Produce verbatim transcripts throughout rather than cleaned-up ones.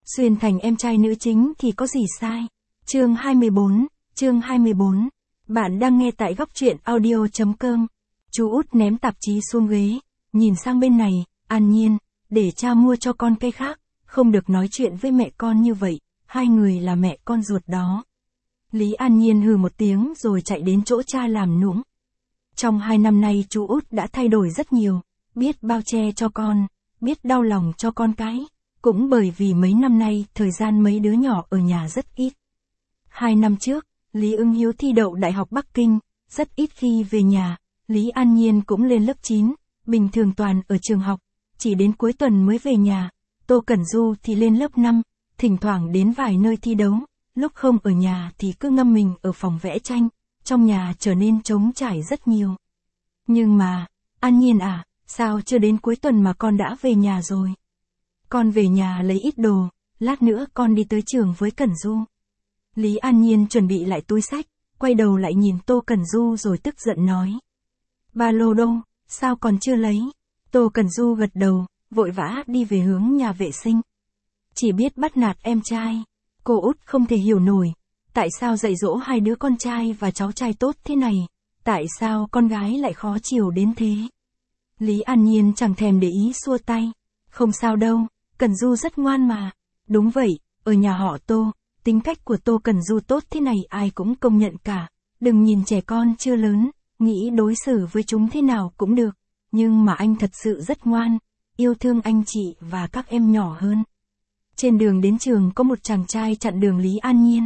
xuyên thành em trai nữ chính thì có gì sai. Chương hai mươi bốn, chương hai mươi bốn. Bạn đang nghe tại góc truyện audio chấm com. Chú út ném tạp chí xuống ghế, nhìn sang bên này, An Nhiên, để cha mua cho con cây khác, không được nói chuyện với mẹ con như vậy, hai người là mẹ con ruột đó. Lý An Nhiên hừ một tiếng rồi chạy đến chỗ cha làm nũng. Trong hai năm nay chú út đã thay đổi rất nhiều, biết bao che cho con, biết đau lòng cho con cái, cũng bởi vì mấy năm nay thời gian mấy đứa nhỏ ở nhà rất ít. Hai năm trước, Lý Ưng Hiếu thi đậu Đại học Bắc Kinh, rất ít khi về nhà, Lý An Nhiên cũng lên lớp chín, bình thường toàn ở trường học, chỉ đến cuối tuần mới về nhà. Tô Cẩn Du thì lên lớp năm, thỉnh thoảng đến vài nơi thi đấu, lúc không ở nhà thì cứ ngâm mình ở phòng vẽ tranh, trong nhà trở nên trống trải rất nhiều. Nhưng mà, An Nhiên à, sao chưa đến cuối tuần mà con đã về nhà rồi? Con về nhà lấy ít đồ, lát nữa con đi tới trường với Cẩn Du. Lý An Nhiên chuẩn bị lại túi xách, quay đầu lại nhìn Tô Cẩn Du rồi tức giận nói. Ba lô đâu, sao còn chưa lấy? Tô Cẩn Du gật đầu, vội vã đi về hướng nhà vệ sinh. Chỉ biết bắt nạt em trai. Cô út không thể hiểu nổi, tại sao dạy dỗ hai đứa con trai và cháu trai tốt thế này, tại sao con gái lại khó chiều đến thế? Lý An Nhiên chẳng thèm để ý xua tay. Không sao đâu, Cẩn Du rất ngoan mà. Đúng vậy, ở nhà họ Tô, tính cách của Tô Cẩn Du tốt thế này ai cũng công nhận cả. Đừng nhìn trẻ con chưa lớn, nghĩ đối xử với chúng thế nào cũng được. Nhưng mà anh thật sự rất ngoan, yêu thương anh chị và các em nhỏ hơn. Trên đường đến trường có một chàng trai chặn đường Lý An Nhiên.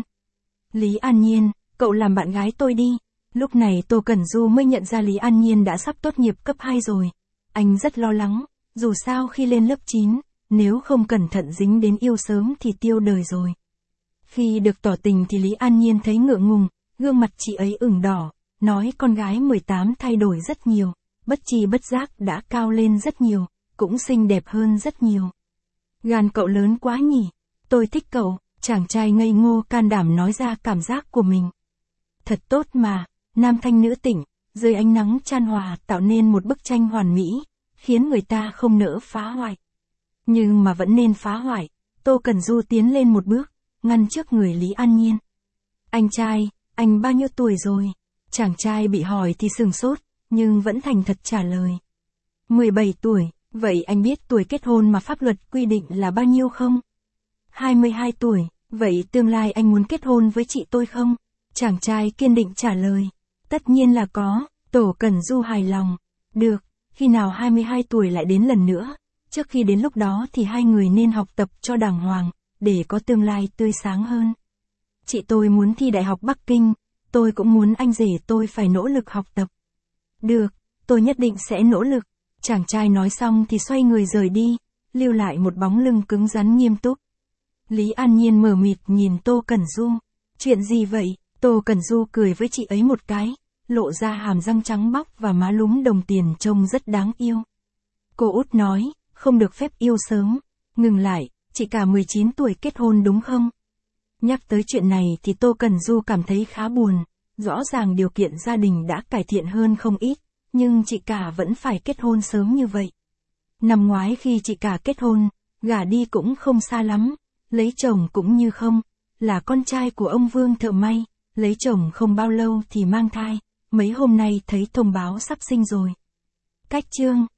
Lý An Nhiên, cậu làm bạn gái tôi đi. Lúc này Tô Cẩn Du mới nhận ra Lý An Nhiên đã sắp tốt nghiệp cấp hai rồi. Anh rất lo lắng, dù sao khi lên lớp chín, nếu không cẩn thận dính đến yêu sớm thì tiêu đời rồi. Khi được tỏ tình thì Lý An Nhiên thấy ngượng ngùng, gương mặt chị ấy ửng đỏ, nói con gái mười tám thay đổi rất nhiều, bất tri bất giác đã cao lên rất nhiều, cũng xinh đẹp hơn rất nhiều. Gan cậu lớn quá nhỉ, tôi thích cậu, chàng trai ngây ngô can đảm nói ra cảm giác của mình. Thật tốt mà, nam thanh nữ tịnh, dưới ánh nắng chan hòa tạo nên một bức tranh hoàn mỹ, khiến người ta không nỡ phá hoại. Nhưng mà vẫn nên phá hoại, Tô Cẩn Du tiến lên một bước, ngăn trước người Lý An Nhiên. Anh trai, anh bao nhiêu tuổi rồi? Chàng trai bị hỏi thì sừng sốt, nhưng vẫn thành thật trả lời. mười bảy tuổi, vậy anh biết tuổi kết hôn mà pháp luật quy định là bao nhiêu không? hai mươi hai tuổi, vậy tương lai anh muốn kết hôn với chị tôi không? Chàng trai kiên định trả lời. Tất nhiên là có, Tổ Cẩn Du hài lòng. Được, khi nào hai mươi hai tuổi lại đến lần nữa, trước khi đến lúc đó thì hai người nên học tập cho đàng hoàng, để có tương lai tươi sáng hơn. Chị tôi muốn thi Đại học Bắc Kinh, tôi cũng muốn anh rể tôi phải nỗ lực học tập. Được, tôi nhất định sẽ nỗ lực. Chàng trai nói xong thì xoay người rời đi, lưu lại một bóng lưng cứng rắn nghiêm túc. Lý An Nhiên mờ mịt nhìn Tô Cẩn Du. Chuyện gì vậy? Tô Cẩn Du cười với chị ấy một cái, lộ ra hàm răng trắng bóc và má lúm đồng tiền trông rất đáng yêu. Cô út nói, không được phép yêu sớm. Ngừng lại, chị cả mười chín tuổi kết hôn đúng không? Nhắc tới chuyện này thì Tô Cẩn Du cảm thấy khá buồn, rõ ràng điều kiện gia đình đã cải thiện hơn không ít, nhưng chị cả vẫn phải kết hôn sớm như vậy. Năm ngoái khi chị cả kết hôn, gả đi cũng không xa lắm, lấy chồng cũng như không, là con trai của ông Vương thợ may, lấy chồng không bao lâu thì mang thai, mấy hôm nay thấy thông báo sắp sinh rồi. Cách chương